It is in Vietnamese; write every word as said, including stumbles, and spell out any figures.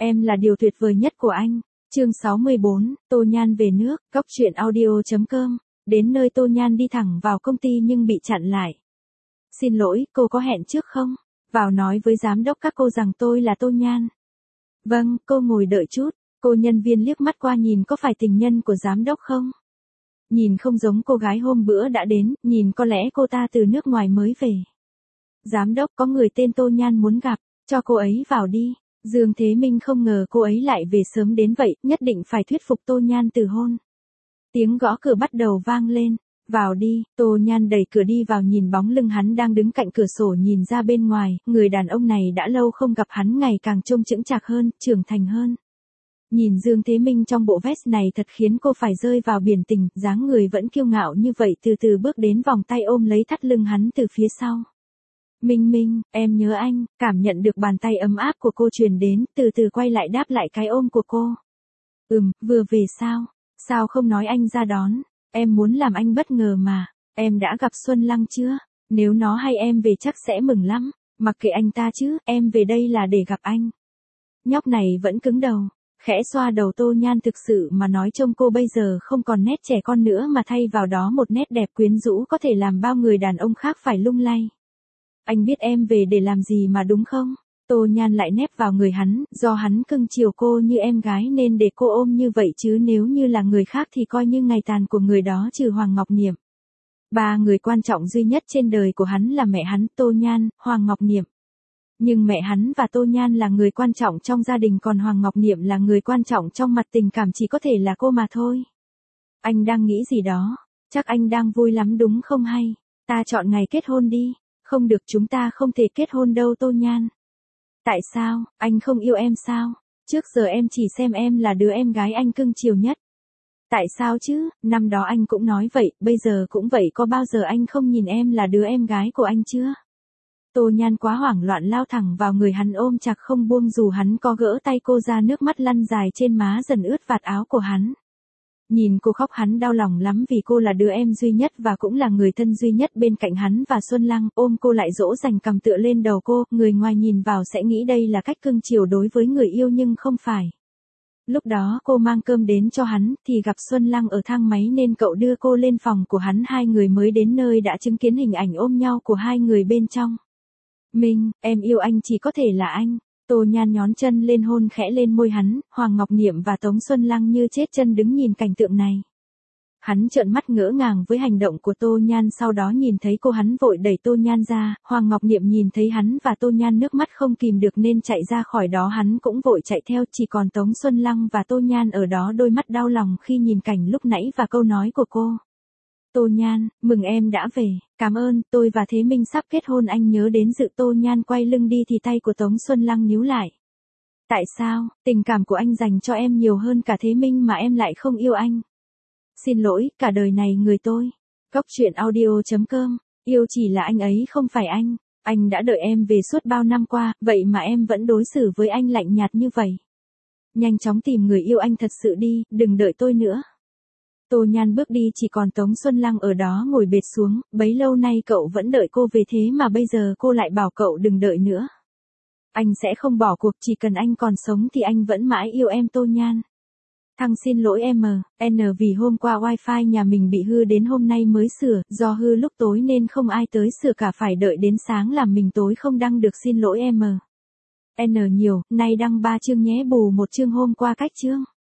Em là điều tuyệt vời nhất của anh. Chương sáu mươi bốn, Tô Nhan về nước, góc truyện audio chấm com. Đến nơi Tô Nhan đi thẳng vào công ty nhưng bị chặn lại. Xin lỗi, cô có hẹn trước không? Vào nói với giám đốc các cô rằng tôi là Tô Nhan. Vâng, cô ngồi đợi chút. Cô nhân viên liếc mắt qua nhìn có phải tình nhân của giám đốc không? Nhìn không giống cô gái hôm bữa đã đến, nhìn có lẽ cô ta từ nước ngoài mới về. Giám đốc, có người tên Tô Nhan muốn gặp, cho cô ấy vào đi. Dương Thế Minh không ngờ cô ấy lại về sớm đến vậy, nhất định phải thuyết phục Tô Nhan từ hôn. Tiếng gõ cửa bắt đầu vang lên. Vào đi. Tô Nhan đẩy cửa đi vào, nhìn bóng lưng hắn đang đứng cạnh cửa sổ nhìn ra bên ngoài, người đàn ông này đã lâu không gặp hắn ngày càng trông chững chạc hơn, trưởng thành hơn. Nhìn Dương Thế Minh trong bộ vest này thật khiến cô phải rơi vào biển tình, dáng người vẫn kiêu ngạo như vậy từ từ bước đến vòng tay ôm lấy thắt lưng hắn từ phía sau. Minh Minh, em nhớ anh, cảm nhận được bàn tay ấm áp của cô truyền đến, từ từ quay lại đáp lại cái ôm của cô. Ừm, vừa về sao? Sao không nói anh ra đón? Em muốn làm anh bất ngờ mà. Em đã gặp Xuân Lăng chưa? Nếu nó hay em về chắc sẽ mừng lắm. Mặc kệ anh ta chứ, em về đây là để gặp anh. Nhóc này vẫn cứng đầu. Khẽ xoa đầu Tô Nhan, thực sự mà nói trông cô bây giờ không còn nét trẻ con nữa mà thay vào đó một nét đẹp quyến rũ có thể làm bao người đàn ông khác phải lung lay. Anh biết em về để làm gì mà đúng không? Tô Nhan lại nép vào người hắn, do hắn cưng chiều cô như em gái nên để cô ôm như vậy chứ nếu như là người khác thì coi như ngày tàn của người đó trừ Hoàng Ngọc Niệm. Ba người quan trọng duy nhất trên đời của hắn là mẹ hắn, Tô Nhan, Hoàng Ngọc Niệm. Nhưng mẹ hắn và Tô Nhan là người quan trọng trong gia đình, còn Hoàng Ngọc Niệm là người quan trọng trong mặt tình cảm, chỉ có thể là cô mà thôi. Anh đang nghĩ gì đó? Chắc anh đang vui lắm đúng không hay? Ta chọn ngày kết hôn đi. Không được, chúng ta không thể kết hôn đâu Tô Nhan. Tại sao, anh không yêu em sao? Trước giờ em chỉ xem em là đứa em gái anh cưng chiều nhất. Tại sao chứ, năm đó anh cũng nói vậy, bây giờ cũng vậy, có bao giờ anh không nhìn em là đứa em gái của anh chưa? Tô Nhan quá hoảng loạn lao thẳng vào người hắn ôm chặt không buông, dù hắn có gỡ tay cô ra nước mắt lăn dài trên má dần ướt vạt áo của hắn. Nhìn cô khóc hắn đau lòng lắm vì cô là đứa em duy nhất và cũng là người thân duy nhất bên cạnh hắn và Xuân Lăng, ôm cô lại dỗ dành cầm tựa lên đầu cô, người ngoài nhìn vào sẽ nghĩ đây là cách cưng chiều đối với người yêu nhưng không phải. Lúc đó cô mang cơm đến cho hắn thì gặp Xuân Lăng ở thang máy nên cậu đưa cô lên phòng của hắn, hai người mới đến nơi đã chứng kiến hình ảnh ôm nhau của hai người bên trong. Minh, em yêu anh chỉ có thể là anh. Tô Nhan nhón chân lên hôn khẽ lên môi hắn, Hoàng Ngọc Niệm và Tống Xuân Lăng như chết chân đứng nhìn cảnh tượng này. Hắn trợn mắt ngỡ ngàng với hành động của Tô Nhan, sau đó nhìn thấy cô hắn vội đẩy Tô Nhan ra, Hoàng Ngọc Niệm nhìn thấy hắn và Tô Nhan nước mắt không kìm được nên chạy ra khỏi đó, hắn cũng vội chạy theo, chỉ còn Tống Xuân Lăng và Tô Nhan ở đó đôi mắt đau lòng khi nhìn cảnh lúc nãy và câu nói của cô. Tô Nhan, mừng em đã về, cảm ơn, tôi và Thế Minh sắp kết hôn, anh nhớ đến dự. Tô Nhan quay lưng đi thì tay của Tống Xuân Lăng níu lại. Tại sao, tình cảm của anh dành cho em nhiều hơn cả Thế Minh mà em lại không yêu anh? Xin lỗi, cả đời này người tôi. Góc truyện audio chấm com, yêu chỉ là anh ấy không phải anh. Anh đã đợi em về suốt bao năm qua, vậy mà em vẫn đối xử với anh lạnh nhạt như vậy. Nhanh chóng tìm người yêu anh thật sự đi, đừng đợi tôi nữa. Tô Nhan bước đi, chỉ còn Tống Xuân Lăng ở đó ngồi bệt xuống, bấy lâu nay cậu vẫn đợi cô về thế mà bây giờ cô lại bảo cậu đừng đợi nữa. Anh sẽ không bỏ cuộc, chỉ cần anh còn sống thì anh vẫn mãi yêu em Tô Nhan. Thằng xin lỗi em N vì hôm qua wifi nhà mình bị hư đến hôm nay mới sửa, do hư lúc tối nên không ai tới sửa cả, phải đợi đến sáng làm mình tối không đăng được, xin lỗi em N nhiều, nay đăng ba chương nhé, bù một chương hôm qua cách chương.